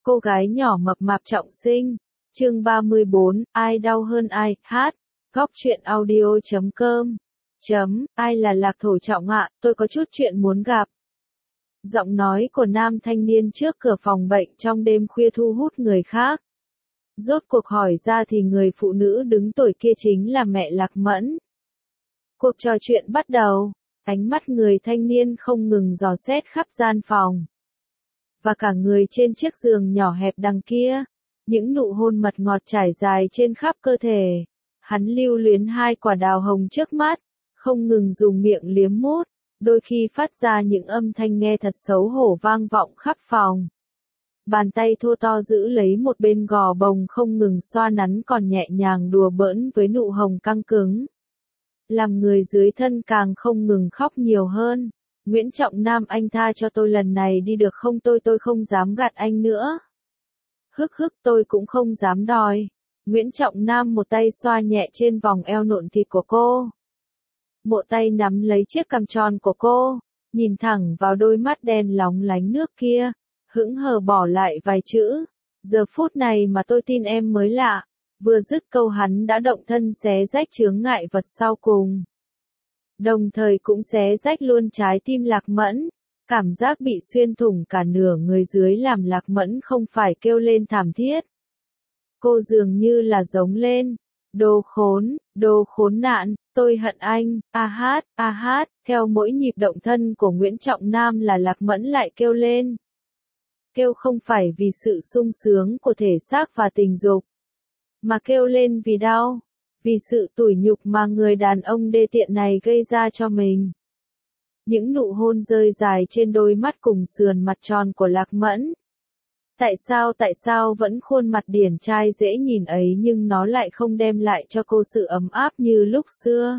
Cô gái nhỏ mập mạp trọng sinh. Chương 34, ai đau hơn ai, hát. Góc truyện audio.com. Ai là Lạc Thổ Trọng ạ, tôi có chút chuyện muốn gặp. Giọng nói của nam thanh niên trước cửa phòng bệnh trong đêm khuya thu hút người khác. Rốt cuộc hỏi ra thì người phụ nữ đứng tuổi kia chính là mẹ Lạc Mẫn. Cuộc trò chuyện bắt đầu, ánh mắt người thanh niên không ngừng dò xét khắp gian phòng. Và cả người trên chiếc giường nhỏ hẹp đằng kia, những nụ hôn mật ngọt trải dài trên khắp cơ thể. Hắn lưu luyến hai quả đào hồng trước mắt, không ngừng dùng miệng liếm mút, đôi khi phát ra những âm thanh nghe thật xấu hổ vang vọng khắp phòng. Bàn tay thô to giữ lấy một bên gò bồng không ngừng xoa nắn còn nhẹ nhàng đùa bỡn với nụ hồng căng cứng. Làm người dưới thân càng không ngừng khóc nhiều hơn. Nguyễn Trọng Nam, anh tha cho tôi lần này đi được không, tôi không dám gạt anh nữa. Hức tôi cũng không dám đòi. Nguyễn Trọng Nam một tay xoa nhẹ trên vòng eo nộn thịt của cô. Một tay nắm lấy chiếc cằm tròn của cô, nhìn thẳng vào đôi mắt đen lóng lánh nước kia, hững hờ bỏ lại vài chữ. Giờ phút này mà tôi tin em mới lạ. Vừa dứt câu hắn đã động thân xé rách chướng ngại vật sau cùng. Đồng thời cũng xé rách luôn trái tim Lạc Mẫn. Cảm giác bị xuyên thủng cả nửa người dưới làm Lạc Mẫn không phải kêu lên thảm thiết. Cô dường như là giống lên. Đồ khốn nạn, tôi hận anh, a hát, theo mỗi nhịp động thân của Nguyễn Trọng Nam là Lạc Mẫn lại kêu lên. Kêu không phải vì sự sung sướng của thể xác và tình dục, mà kêu lên vì đau, vì sự tủi nhục mà người đàn ông đê tiện này gây ra cho mình. Những nụ hôn rơi dài trên đôi mắt cùng sườn mặt tròn của Lạc Mẫn. Tại sao vẫn khuôn mặt điển trai dễ nhìn ấy nhưng nó lại không đem lại cho cô sự ấm áp như lúc xưa.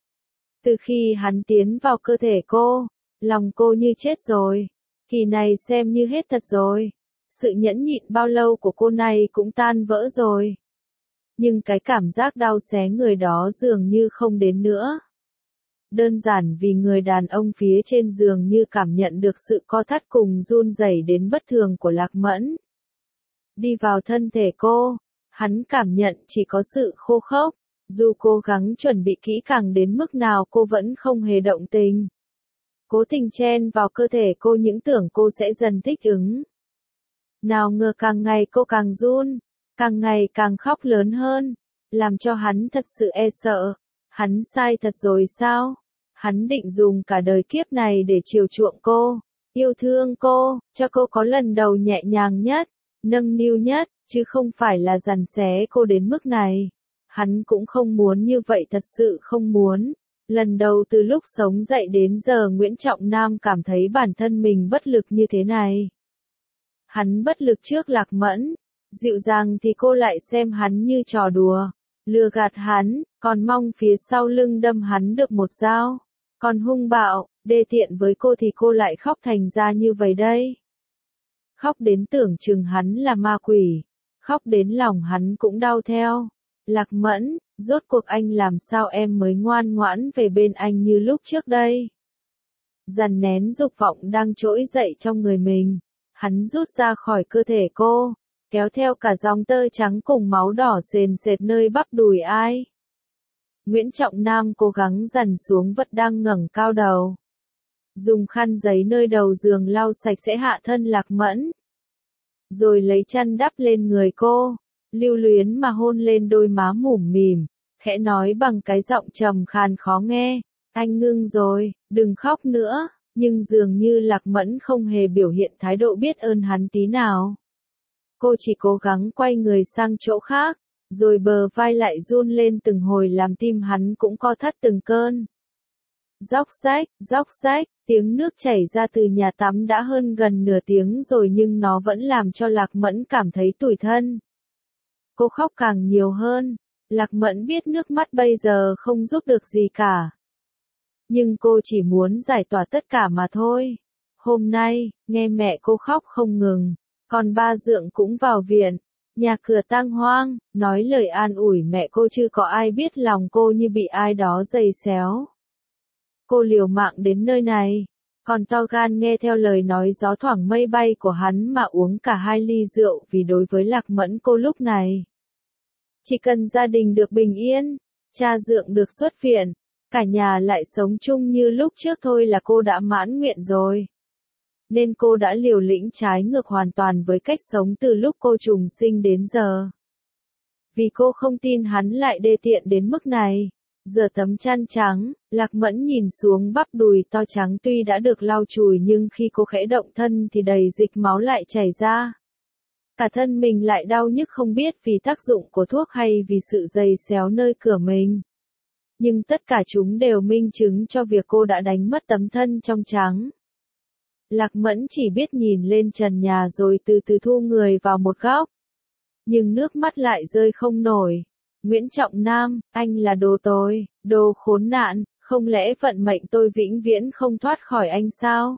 Từ khi hắn tiến vào cơ thể cô, lòng cô như chết rồi. Kỳ này xem như hết thật rồi. Sự nhẫn nhịn bao lâu của cô này cũng tan vỡ rồi. Nhưng cái cảm giác đau xé người đó dường như không đến nữa. Đơn giản vì người đàn ông phía trên giường như cảm nhận được sự co thắt cùng run rẩy đến bất thường của Lạc Mẫn. Đi vào thân thể cô, hắn cảm nhận chỉ có sự khô khốc, dù cố gắng chuẩn bị kỹ càng đến mức nào cô vẫn không hề động tình. Cố tình chen vào cơ thể cô những tưởng cô sẽ dần thích ứng. Nào ngờ càng ngày cô càng run, càng ngày càng khóc lớn hơn, làm cho hắn thật sự e sợ. Hắn sai thật rồi sao? Hắn định dùng cả đời kiếp này để chiều chuộng cô, yêu thương cô, cho cô có lần đầu nhẹ nhàng nhất, nâng niu nhất, chứ không phải là giằng xé cô đến mức này. Hắn cũng không muốn như vậy, thật sự không muốn. Lần đầu từ lúc sống dậy đến giờ Nguyễn Trọng Nam cảm thấy bản thân mình bất lực như thế này. Hắn bất lực trước Lạc Mẫn, dịu dàng thì cô lại xem hắn như trò đùa, lừa gạt hắn, còn mong phía sau lưng đâm hắn được một dao. Còn hung bạo, đê tiện với cô thì cô lại khóc thành ra như vậy đây. Khóc đến tưởng chừng hắn là ma quỷ, khóc đến lòng hắn cũng đau theo. Lạc Mẫn, rốt cuộc anh làm sao em mới ngoan ngoãn về bên anh như lúc trước đây? Dằn nén dục vọng đang trỗi dậy trong người mình, hắn rút ra khỏi cơ thể cô, kéo theo cả dòng tơ trắng cùng máu đỏ sền sệt nơi bắp đùi ai. Nguyễn Trọng Nam cố gắng dằn xuống vật đang ngẩng cao đầu. Dùng khăn giấy nơi đầu giường lau sạch sẽ hạ thân Lạc Mẫn. Rồi lấy chăn đắp lên người cô, lưu luyến mà hôn lên đôi má mũm mỉm, khẽ nói bằng cái giọng trầm khàn khó nghe, anh ngưng rồi, đừng khóc nữa, nhưng dường như Lạc Mẫn không hề biểu hiện thái độ biết ơn hắn tí nào. Cô chỉ cố gắng quay người sang chỗ khác, rồi bờ vai lại run lên từng hồi làm tim hắn cũng co thắt từng cơn. Róc rách, tiếng nước chảy ra từ nhà tắm đã hơn gần nửa tiếng rồi nhưng nó vẫn làm cho Lạc Mẫn cảm thấy tủi thân. Cô khóc càng nhiều hơn, Lạc Mẫn biết nước mắt bây giờ không giúp được gì cả. Nhưng cô chỉ muốn giải tỏa tất cả mà thôi. Hôm nay, nghe mẹ cô khóc không ngừng, còn ba Dượng cũng vào viện, nhà cửa tang hoang, nói lời an ủi mẹ cô chứ có ai biết lòng cô như bị ai đó giày xéo. Cô liều mạng đến nơi này, Còn to gan nghe theo lời nói gió thoảng mây bay của hắn mà uống cả 2 ly rượu vì đối với Lạc Mẫn cô lúc này. Chỉ cần gia đình được bình yên, cha dượng được xuất viện, cả nhà lại sống chung như lúc trước thôi là cô đã mãn nguyện rồi. Nên cô đã liều lĩnh trái ngược hoàn toàn với cách sống từ lúc cô trùng sinh đến giờ. Vì cô không tin hắn lại đê tiện đến mức này. Giờ tấm chăn trắng, Lạc Mẫn nhìn xuống bắp đùi to trắng tuy đã được lau chùi nhưng khi cô khẽ động thân thì đầy dịch máu lại chảy ra. Cả thân mình lại đau nhức không biết vì tác dụng của thuốc hay vì sự giày xéo nơi cửa mình. Nhưng tất cả chúng đều minh chứng cho việc cô đã đánh mất tấm thân trong trắng. Lạc Mẫn chỉ biết nhìn lên trần nhà rồi từ từ thu người vào một góc. Nhưng nước mắt lại rơi không nổi. Nguyễn Trọng Nam, anh là đồ tồi, đồ khốn nạn, không lẽ vận mệnh tôi vĩnh viễn không thoát khỏi anh sao?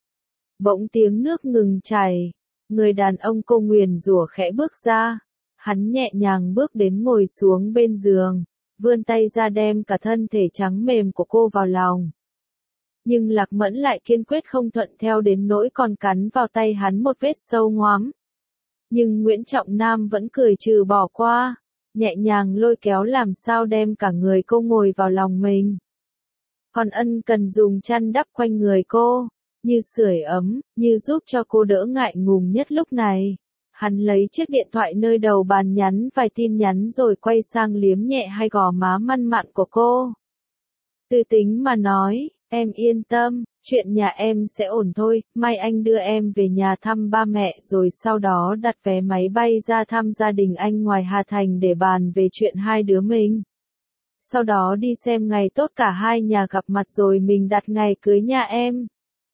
Bỗng tiếng nước ngừng chảy, người đàn ông cô nguyền rủa khẽ bước ra. Hắn nhẹ nhàng bước đến ngồi xuống bên giường, vươn tay ra đem cả thân thể trắng mềm của cô vào lòng. Nhưng Lạc Mẫn lại kiên quyết không thuận theo đến nỗi còn cắn vào tay hắn một vết sâu ngoám. Nhưng Nguyễn Trọng Nam vẫn cười trừ bỏ qua, nhẹ nhàng lôi kéo làm sao đem cả người cô ngồi vào lòng mình. Còn ân cần dùng chăn đắp quanh người cô, như sưởi ấm, như giúp cho cô đỡ ngại ngùng nhất lúc này. Hắn lấy chiếc điện thoại nơi đầu bàn nhắn vài tin nhắn rồi quay sang liếm nhẹ hai gò má măn mặn của cô. Từ tính mà nói, em yên tâm, chuyện nhà em sẽ ổn thôi, mai anh đưa em về nhà thăm ba mẹ rồi sau đó đặt vé máy bay ra thăm gia đình anh ngoài Hà Thành để bàn về chuyện hai đứa mình. Sau đó đi xem ngày tốt cả hai nhà gặp mặt rồi mình đặt ngày cưới nhà em.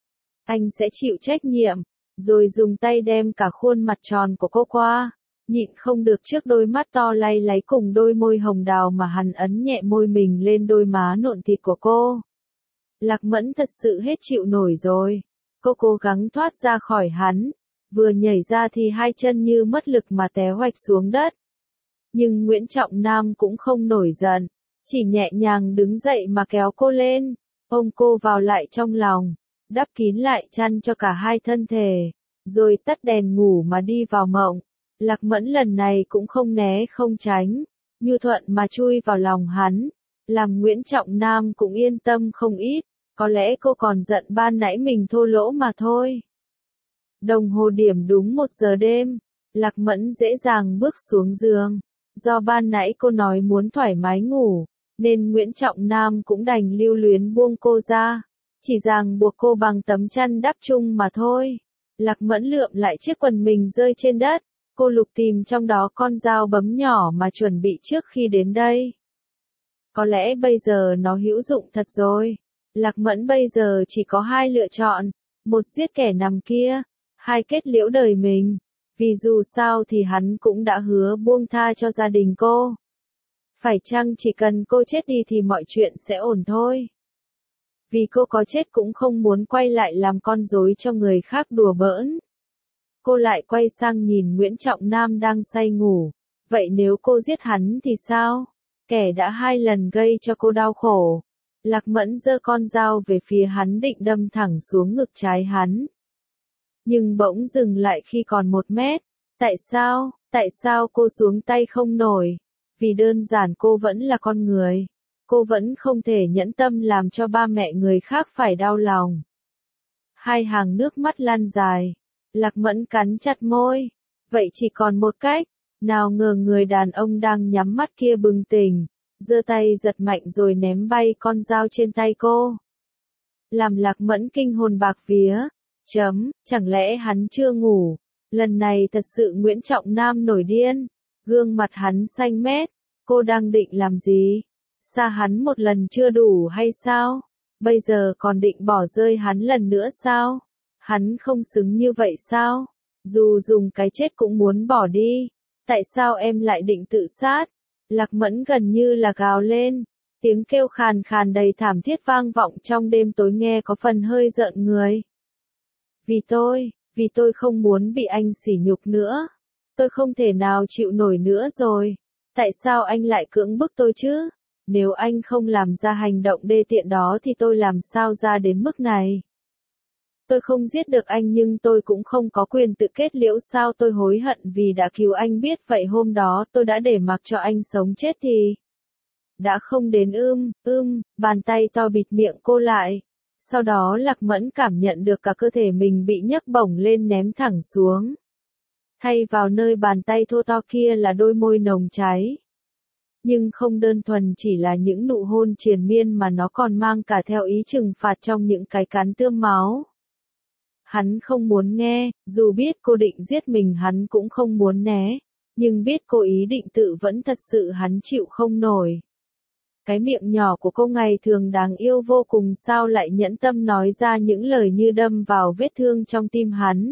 Anh sẽ chịu trách nhiệm, rồi dùng tay đem cả khuôn mặt tròn của cô qua. Nhịn không được trước đôi mắt to lay láy cùng đôi môi hồng đào mà hắn ấn nhẹ môi mình lên đôi má nộn thịt của cô. Lạc Mẫn thật sự hết chịu nổi rồi. Cô cố gắng thoát ra khỏi hắn. Vừa nhảy ra thì hai chân như mất lực mà té hoạch xuống đất. Nhưng Nguyễn Trọng Nam cũng không nổi giận. Chỉ nhẹ nhàng đứng dậy mà kéo cô lên. Ôm cô vào lại trong lòng. Đắp kín lại chăn cho cả hai thân thể. Rồi tắt đèn ngủ mà đi vào mộng. Lạc Mẫn lần này cũng không né không tránh. Nhu thuận mà chui vào lòng hắn. Làm Nguyễn Trọng Nam cũng yên tâm không ít. Có lẽ cô còn giận ban nãy mình thô lỗ mà thôi. Đồng hồ điểm đúng 1 giờ đêm. Lạc Mẫn dễ dàng bước xuống giường. Do ban nãy cô nói muốn thoải mái ngủ, nên Nguyễn Trọng Nam cũng đành lưu luyến buông cô ra. Chỉ ràng buộc cô bằng tấm chăn đắp chung mà thôi. Lạc Mẫn lượm lại chiếc quần mình rơi trên đất. Cô lục tìm trong đó con dao bấm nhỏ mà chuẩn bị trước khi đến đây. Có lẽ bây giờ nó hữu dụng thật rồi. Lạc Mẫn bây giờ chỉ có 2 lựa chọn. Một giết kẻ nằm kia. 2 kết liễu đời mình. Vì dù sao thì hắn cũng đã hứa buông tha cho gia đình cô. Phải chăng chỉ cần cô chết đi thì mọi chuyện sẽ ổn thôi. Vì cô có chết cũng không muốn quay lại làm con rối cho người khác đùa bỡn. Cô lại quay sang nhìn Nguyễn Trọng Nam đang say ngủ. Vậy nếu cô giết hắn thì sao? Kẻ đã 2 lần gây cho cô đau khổ. Lạc Mẫn giơ con dao về phía hắn định đâm thẳng xuống ngực trái hắn. Nhưng bỗng dừng lại khi còn 1 mét. Tại sao? Tại sao cô xuống tay không nổi? Vì đơn giản cô vẫn là con người. Cô vẫn không thể nhẫn tâm làm cho ba mẹ người khác phải đau lòng. 2 hàng nước mắt lan dài. Lạc Mẫn cắn chặt môi. Vậy chỉ còn một cách. Nào ngờ người đàn ông đang nhắm mắt kia bừng tỉnh. Giơ tay giật mạnh rồi ném bay con dao trên tay cô. Làm Lạc Mẫn kinh hồn bạc vía. Chẳng lẽ hắn chưa ngủ? Lần này thật sự Nguyễn Trọng Nam nổi điên. Gương mặt hắn xanh mét. Cô đang định làm gì? Xa hắn một lần chưa đủ hay sao? Bây giờ còn định bỏ rơi hắn lần nữa sao? Hắn không xứng như vậy sao? Dù dùng cái chết cũng muốn bỏ đi. Tại sao em lại định tự sát? Lạc Mẫn gần như là gào lên. Tiếng kêu khàn khàn đầy thảm thiết vang vọng trong đêm tối nghe có phần hơi rợn người. Vì tôi không muốn bị anh sỉ nhục nữa. Tôi không thể nào chịu nổi nữa rồi. Tại sao anh lại cưỡng bức tôi chứ? Nếu anh không làm ra hành động đê tiện đó thì tôi làm sao ra đến mức này? Tôi không giết được anh nhưng tôi cũng không có quyền tự kết liễu sao tôi hối hận vì đã cứu anh biết vậy hôm đó tôi đã để mặc cho anh sống chết thì. Đã không đến bàn tay to bịt miệng cô lại. Sau đó Lạc Mẫn cảm nhận được cả cơ thể mình bị nhấc bổng lên ném thẳng xuống. Thay vào nơi bàn tay thô to kia là đôi môi nồng cháy. Nhưng không đơn thuần chỉ là những nụ hôn triền miên mà nó còn mang cả theo ý trừng phạt trong những cái cắn tươm máu. Hắn không muốn nghe, dù biết cô định giết mình hắn cũng không muốn né, nhưng biết cô ý định tự vẫn thật sự hắn chịu không nổi. Cái miệng nhỏ của cô ngày thường đáng yêu vô cùng sao lại nhẫn tâm nói ra những lời như đâm vào vết thương trong tim hắn.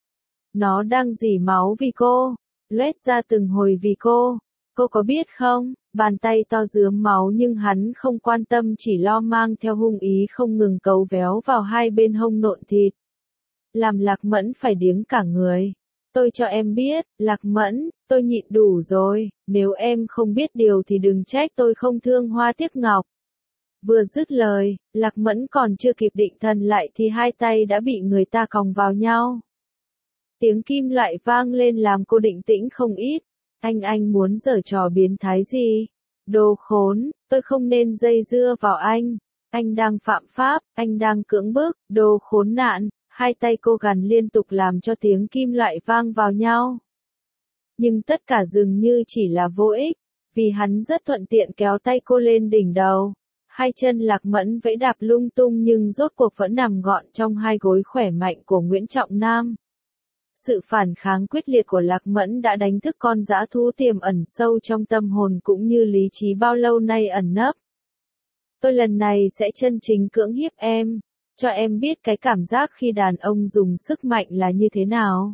Nó đang rỉ máu vì cô, loét ra từng hồi vì cô có biết không, bàn tay to rướm máu nhưng hắn không quan tâm chỉ lo mang theo hung ý không ngừng cấu véo vào hai bên hông nộn thịt. Làm Lạc Mẫn phải điếng cả người. Tôi cho em biết, Lạc Mẫn, tôi nhịn đủ rồi, nếu em không biết điều thì đừng trách tôi không thương hoa tiếc ngọc. Vừa dứt lời, Lạc Mẫn còn chưa kịp định thần lại thì hai tay đã bị người ta còng vào nhau. Tiếng kim loại vang lên làm cô định tĩnh không ít. Anh muốn giở trò biến thái gì? Đồ khốn, tôi không nên dây dưa vào anh. Anh đang phạm pháp, anh đang cưỡng bức, đồ khốn nạn. Hai tay cô gằn liên tục làm cho tiếng kim loại vang vào nhau. Nhưng tất cả dường như chỉ là vô ích, vì hắn rất thuận tiện kéo tay cô lên đỉnh đầu. Hai chân Lạc Mẫn vẫy đạp lung tung nhưng rốt cuộc vẫn nằm gọn trong hai gối khỏe mạnh của Nguyễn Trọng Nam. Sự phản kháng quyết liệt của Lạc Mẫn đã đánh thức con dã thú tiềm ẩn sâu trong tâm hồn cũng như lý trí bao lâu nay ẩn nấp. Tôi lần này sẽ chân chính cưỡng hiếp em, cho em biết cái cảm giác khi đàn ông dùng sức mạnh là như thế nào.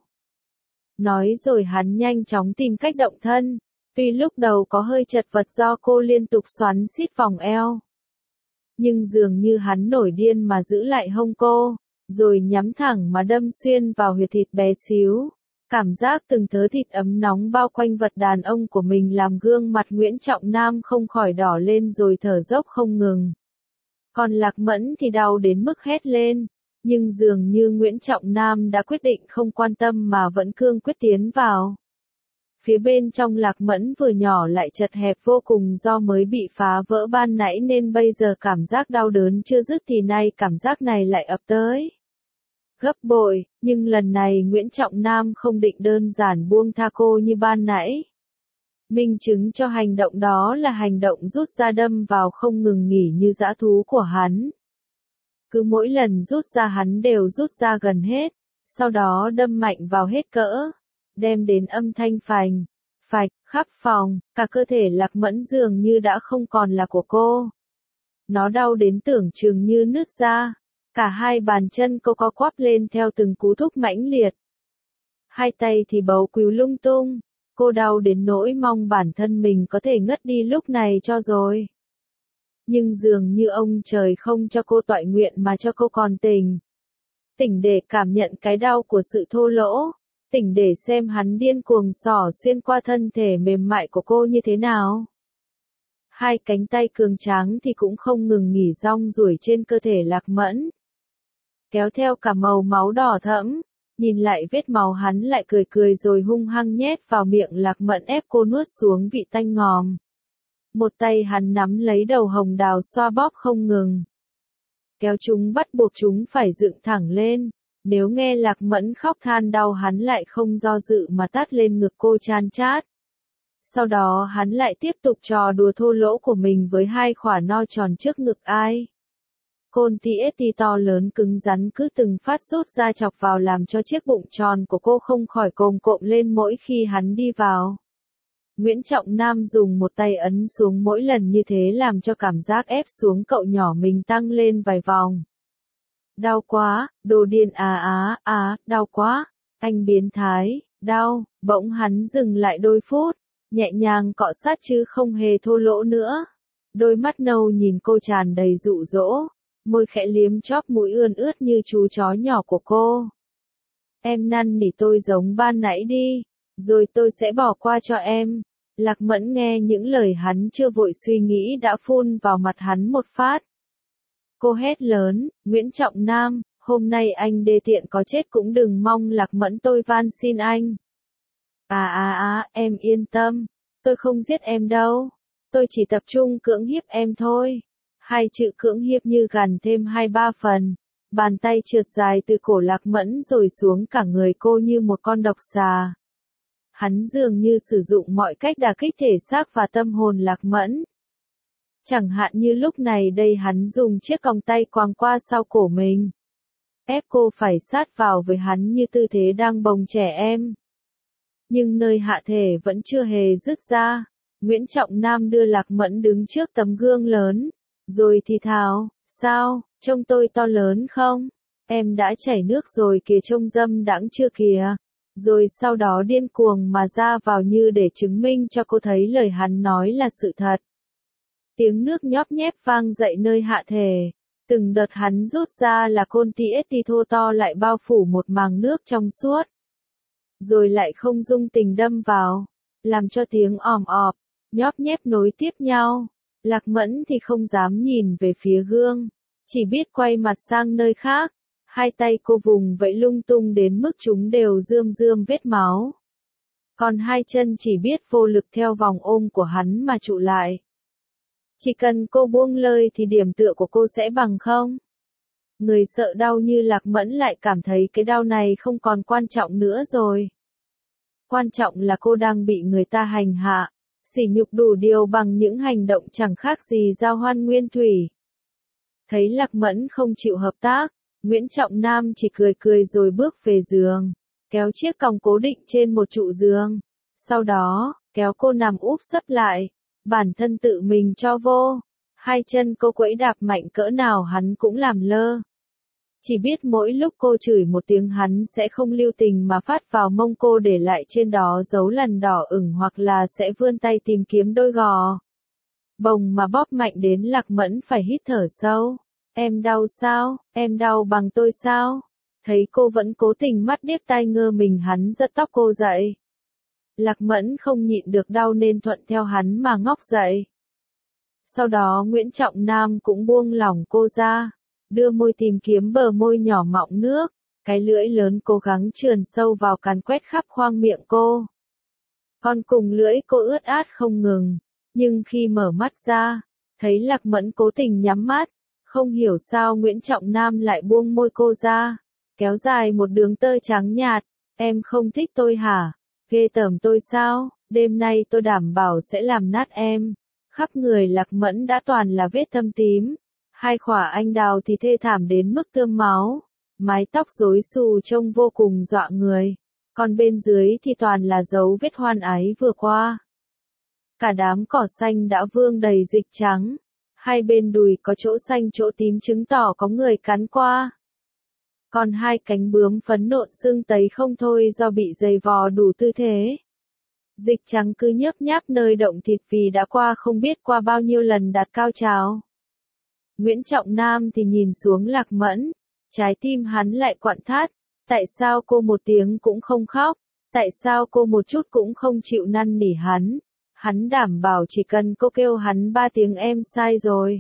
Nói rồi hắn nhanh chóng tìm cách động thân, tuy lúc đầu có hơi chật vật do cô liên tục xoắn xít vòng eo. Nhưng dường như hắn nổi điên mà giữ lại hông cô, rồi nhắm thẳng mà đâm xuyên vào huyệt thịt bé xíu. Cảm giác từng thớ thịt ấm nóng bao quanh vật đàn ông của mình làm gương mặt Nguyễn Trọng Nam không khỏi đỏ lên rồi thở dốc không ngừng. Còn Lạc Mẫn thì đau đến mức hét lên, nhưng dường như Nguyễn Trọng Nam đã quyết định không quan tâm mà vẫn cương quyết tiến vào. Phía bên trong Lạc Mẫn vừa nhỏ lại chật hẹp vô cùng do mới bị phá vỡ ban nãy nên bây giờ cảm giác đau đớn chưa dứt thì nay cảm giác này lại ập tới. Gấp bội, nhưng lần này Nguyễn Trọng Nam không định đơn giản buông tha cô như ban nãy. Minh chứng cho hành động đó là hành động rút ra đâm vào không ngừng nghỉ như dã thú của hắn. Cứ mỗi lần rút ra hắn đều rút ra gần hết, sau đó đâm mạnh vào hết cỡ, đem đến âm thanh phành, phạch, khắp phòng, cả cơ thể Lạc Mẫn dường như đã không còn là của cô. Nó đau đến tưởng chừng như nứt ra, cả hai bàn chân cô co quắp lên theo từng cú thúc mãnh liệt. Hai tay thì bấu quìu lung tung. Cô đau đến nỗi mong bản thân mình có thể ngất đi lúc này cho rồi. Nhưng dường như ông trời không cho cô toại nguyện mà cho cô còn tỉnh. Tỉnh để cảm nhận cái đau của sự thô lỗ. Tỉnh để xem hắn điên cuồng xỏ xuyên qua thân thể mềm mại của cô như thế nào. Hai cánh tay cường tráng thì cũng không ngừng nghỉ rong ruổi trên cơ thể Lạc Mẫn. Kéo theo cả màu máu đỏ thẫm. Nhìn lại vết máu hắn lại cười cười rồi hung hăng nhét vào miệng Lạc Mẫn ép cô nuốt xuống vị tanh ngòm. Một tay hắn nắm lấy đầu hồng đào xoa bóp không ngừng. Kéo chúng bắt buộc chúng phải dựng thẳng lên. Nếu nghe Lạc Mẫn khóc than đau hắn lại không do dự mà tát lên ngực cô chan chát. Sau đó hắn lại tiếp tục trò đùa thô lỗ của mình với hai khỏa no tròn trước ngực ai. Côn TST to lớn cứng rắn cứ từng phát rút ra chọc vào làm cho chiếc bụng tròn của cô không khỏi cồm cộm lên mỗi khi hắn đi vào. Nguyễn Trọng Nam dùng một tay ấn xuống mỗi lần như thế làm cho cảm giác ép xuống cậu nhỏ mình tăng lên vài vòng. Đau quá, đồ điên đau quá, anh biến thái, đau, bỗng hắn dừng lại đôi phút, nhẹ nhàng cọ sát chứ không hề thô lỗ nữa. Đôi mắt nâu nhìn cô tràn đầy dụ dỗ. Môi khẽ liếm chóp mũi ươn ướt như chú chó nhỏ của cô. Em năn nỉ tôi giống ban nãy đi, rồi tôi sẽ bỏ qua cho em. Lạc Mẫn nghe những lời hắn chưa vội suy nghĩ đã phun vào mặt hắn một phát. Cô hét lớn, Nguyễn Trọng Nam, Hôm nay anh đê tiện có chết cũng đừng mong Lạc Mẫn, tôi van xin anh. Em yên tâm, tôi không giết em đâu. Tôi chỉ tập trung cưỡng hiếp em thôi. Hai chữ cưỡng hiếp như gằn thêm 2-3 phần. Bàn tay trượt dài từ cổ Lạc Mẫn rồi xuống cả người cô như một con độc xà. Hắn dường như sử dụng mọi cách đả kích thể xác và tâm hồn Lạc Mẫn. Chẳng hạn như lúc này đây hắn dùng chiếc còng tay quàng qua sau cổ mình. Ép cô phải sát vào với hắn như tư thế đang bồng trẻ em. Nhưng nơi hạ thể vẫn chưa hề dứt ra. Nguyễn Trọng Nam đưa Lạc Mẫn đứng trước tấm gương lớn. Rồi thì thào, sao, trông tôi to lớn không? Em đã chảy nước rồi kìa, trông dâm đãng chưa kìa. Rồi sau đó điên cuồng mà ra vào như để chứng minh cho cô thấy lời hắn nói là sự thật. Tiếng nước nhóp nhép vang dậy nơi hạ thể. Từng đợt hắn rút ra là côn TST thô to lại bao phủ một màng nước trong suốt. Rồi lại không dung tình đâm vào, làm cho tiếng òm ọp, nhóp nhép nối tiếp nhau. Lạc Mẫn thì không dám nhìn về phía gương, chỉ biết quay mặt sang nơi khác. Hai tay cô vùng vẫy lung tung đến mức chúng đều rươm rươm vết máu. Còn hai chân chỉ biết vô lực theo vòng ôm của hắn mà trụ lại. Chỉ cần cô buông lơi thì điểm tựa của cô sẽ bằng không. Người sợ đau như Lạc Mẫn lại cảm thấy cái đau này không còn quan trọng nữa rồi. Quan trọng là cô đang bị người ta hành hạ, sỉ nhục đủ điều bằng những hành động chẳng khác gì giao hoan nguyên thủy. Thấy Lạc Mẫn không chịu hợp tác, Nguyễn Trọng Nam chỉ cười cười rồi bước về giường, kéo chiếc còng cố định trên một trụ giường. Sau đó, kéo cô nằm úp sấp lại, bản thân tự mình cho vô. Hai chân cô quẫy đạp mạnh cỡ nào hắn cũng làm lơ. Chỉ biết mỗi lúc cô chửi một tiếng hắn sẽ không lưu tình mà phát vào mông cô để lại trên đó dấu lần đỏ ửng hoặc là sẽ vươn tay tìm kiếm đôi gò. Bồng mà bóp mạnh đến Lạc Mẫn phải hít thở sâu. Em đau sao? Em đau bằng tôi sao? Thấy cô vẫn cố tình mắt điếc tai ngơ mình, hắn giật tóc cô dậy. Lạc Mẫn không nhịn được đau nên thuận theo hắn mà ngóc dậy. Sau đó Nguyễn Trọng Nam cũng buông lỏng cô ra, đưa môi tìm kiếm bờ môi nhỏ mọng nước, cái lưỡi lớn cố gắng trườn sâu vào càn quét khắp khoang miệng cô. Còn cùng lưỡi cô ướt át không ngừng, nhưng khi mở mắt ra, thấy Lạc Mẫn cố tình nhắm mắt, không hiểu sao Nguyễn Trọng Nam lại buông môi cô ra, kéo dài một đường tơ trắng nhạt. Em không thích tôi hả? Ghê tởm tôi sao? Đêm nay tôi đảm bảo sẽ làm nát em. Khắp người Lạc Mẫn đã toàn là vết thâm tím. Hai khỏa anh đào thì thê thảm đến mức tươm máu. Mái tóc rối xù trông vô cùng dọa người. Còn bên dưới thì toàn là dấu vết hoan ái vừa qua. Cả đám cỏ xanh đã vương đầy dịch trắng. Hai bên đùi có chỗ xanh chỗ tím chứng tỏ có người cắn qua. Còn hai cánh bướm phấn nộn sưng tấy không thôi do bị giày vò đủ tư thế. Dịch trắng cứ nhấp nháp nơi động thịt vì đã qua không biết qua bao nhiêu lần đạt cao trào. Nguyễn Trọng Nam thì nhìn xuống Lạc Mẫn, trái tim hắn lại quặn thắt. Tại sao cô một tiếng cũng không khóc? Tại sao cô một chút cũng không chịu năn nỉ hắn? Hắn đảm bảo chỉ cần cô kêu hắn 3 tiếng em sai rồi,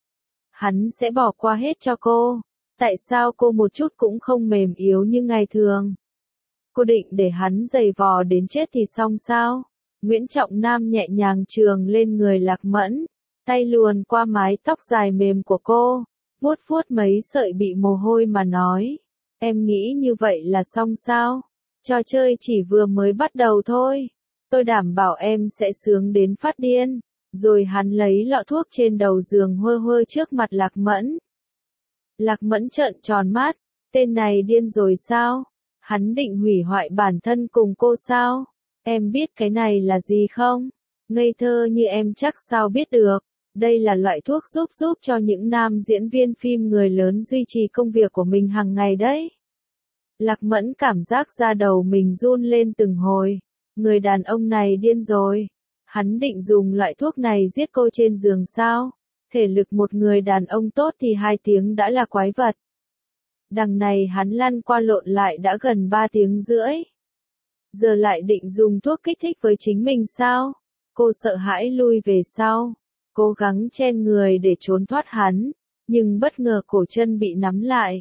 hắn sẽ bỏ qua hết cho cô. Tại sao cô một chút cũng không mềm yếu như ngày thường? Cô định để hắn giày vò đến chết thì xong sao? Nguyễn Trọng Nam nhẹ nhàng chườm lên người Lạc Mẫn, tay luồn qua mái tóc dài mềm của cô, vuốt vuốt mấy sợi bị mồ hôi mà nói. Em nghĩ như vậy là xong sao? Trò chơi chỉ vừa mới bắt đầu thôi. Tôi đảm bảo em sẽ sướng đến phát điên. Rồi hắn lấy lọ thuốc trên đầu giường hơ hơ trước mặt Lạc Mẫn. Lạc Mẫn trợn tròn mắt, tên này điên rồi sao? Hắn định hủy hoại bản thân cùng cô sao? Em biết cái này là gì không? Ngây thơ như em chắc sao biết được. Đây là loại thuốc giúp cho những nam diễn viên phim người lớn duy trì công việc của mình hàng ngày đấy. Lạc Mẫn cảm giác da đầu mình run lên từng hồi. Người đàn ông này điên rồi. Hắn định dùng loại thuốc này giết cô trên giường sao? Thể lực một người đàn ông tốt thì 2 tiếng đã là quái vật. Đằng này hắn lăn qua lộn lại đã gần 3 tiếng rưỡi. Giờ lại định dùng thuốc kích thích với chính mình sao? Cô sợ hãi lui về sau, cố gắng chen người để trốn thoát hắn, nhưng bất ngờ cổ chân bị nắm lại.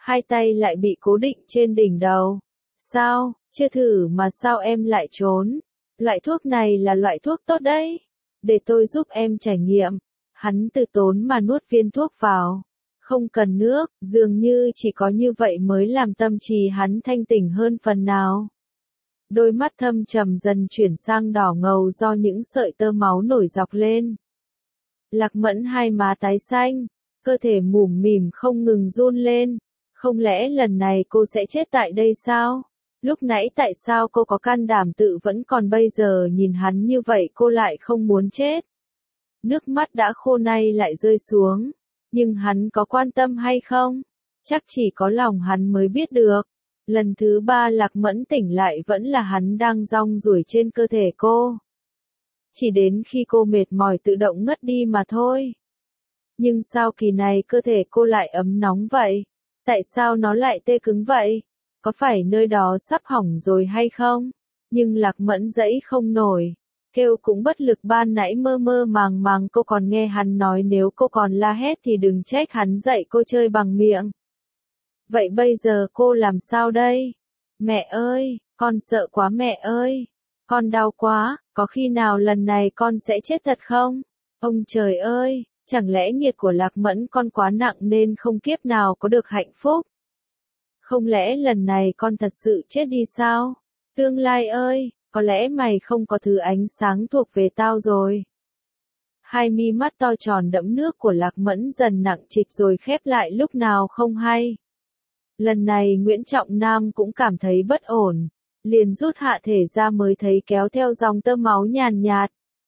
hai tay lại bị cố định trên đỉnh đầu. Sao, chưa thử mà sao em lại trốn? Loại thuốc này là loại thuốc tốt đấy. Để tôi giúp em trải nghiệm. Hắn từ tốn mà nuốt viên thuốc vào. Không cần nước, dường như chỉ có như vậy mới làm tâm trí hắn thanh tỉnh hơn phần nào. Đôi mắt thâm trầm dần chuyển sang đỏ ngầu do những sợi tơ máu nổi dọc lên. Lạc Mẫn hai má tái xanh, cơ thể mủm mỉm không ngừng run lên. Không lẽ lần này cô sẽ chết tại đây sao? Lúc nãy tại sao cô có can đảm tự vẫn còn bây giờ nhìn hắn như vậy cô lại không muốn chết? Nước mắt đã khô nay lại rơi xuống. Nhưng hắn có quan tâm hay không? Chắc chỉ có lòng hắn mới biết được. Lần thứ 3 Lạc Mẫn tỉnh lại vẫn là hắn đang rong ruổi trên cơ thể cô. Chỉ đến khi cô mệt mỏi tự động ngất đi mà thôi. Nhưng sao kỳ này cơ thể cô lại ấm nóng vậy? Tại sao nó lại tê cứng vậy? Có phải nơi đó sắp hỏng rồi hay không? Nhưng Lạc Mẫn dãy không nổi. Kêu cũng bất lực ban nãy mơ mơ màng màng cô còn nghe hắn nói nếu cô còn la hét thì đừng trách hắn dạy cô chơi bằng miệng. Vậy bây giờ cô làm sao đây? Mẹ ơi, con sợ quá mẹ ơi. Con đau quá, có khi nào lần này con sẽ chết thật không? Ông trời ơi, chẳng lẽ nghiệt của Lạc Mẫn con quá nặng nên không kiếp nào có được hạnh phúc? Không lẽ lần này con thật sự chết đi sao? Tương lai ơi, có lẽ mày không có thứ ánh sáng thuộc về tao rồi. Hai mi mắt to tròn đẫm nước của Lạc Mẫn dần nặng trịch rồi khép lại lúc nào không hay. Lần này Nguyễn Trọng Nam cũng cảm thấy bất ổn, liền rút hạ thể ra mới thấy kéo theo dòng tơ máu nhàn nhạt.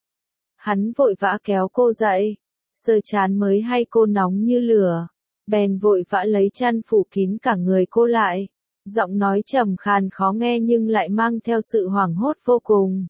Hắn vội vã kéo cô dậy, sờ trán mới hay cô nóng như lửa, bèn vội vã lấy chăn phủ kín cả người cô lại. Giọng nói trầm khàn khó nghe nhưng lại mang theo sự hoảng hốt vô cùng.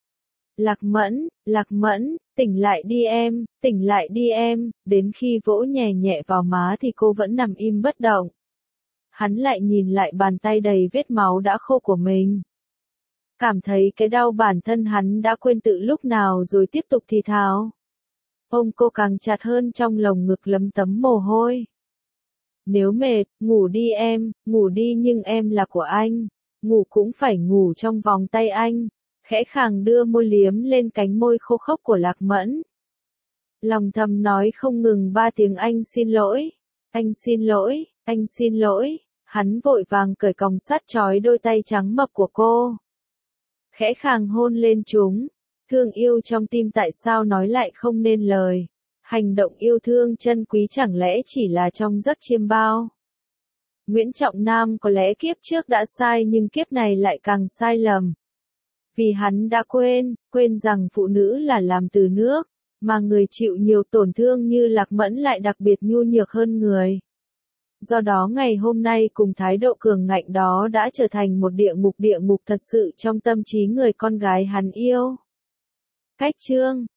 Lạc Mẫn, tỉnh lại đi em, đến khi vỗ nhẹ nhẹ vào má thì cô vẫn nằm im bất động. Hắn lại nhìn lại bàn tay đầy vết máu đã khô của mình. Cảm thấy cái đau bản thân hắn đã quên tự lúc nào rồi tiếp tục thì thào. Ôm cô càng chặt hơn trong lồng ngực lấm tấm mồ hôi. Nếu mệt, ngủ đi em, ngủ đi nhưng em là của anh. Ngủ cũng phải ngủ trong vòng tay anh. Khẽ khàng đưa môi liếm lên cánh môi khô khốc của Lạc Mẫn. Lòng thầm nói không ngừng 3 tiếng anh xin lỗi. Anh xin lỗi, anh xin lỗi. Hắn vội vàng cởi còng sắt trói đôi tay trắng mập của cô. Khẽ khàng hôn lên chúng. Thương yêu trong tim tại sao nói lại không nên lời. Hành động yêu thương chân quý chẳng lẽ chỉ là trong giấc chiêm bao. Nguyễn Trọng Nam có lẽ kiếp trước đã sai nhưng kiếp này lại càng sai lầm. Vì hắn đã quên rằng phụ nữ là làm từ nước, mà người chịu nhiều tổn thương như Lạc Mẫn lại đặc biệt nhu nhược hơn người. Do đó ngày hôm nay cùng thái độ cường ngạnh đó đã trở thành một địa ngục thật sự trong tâm trí người con gái hắn yêu. Cách chương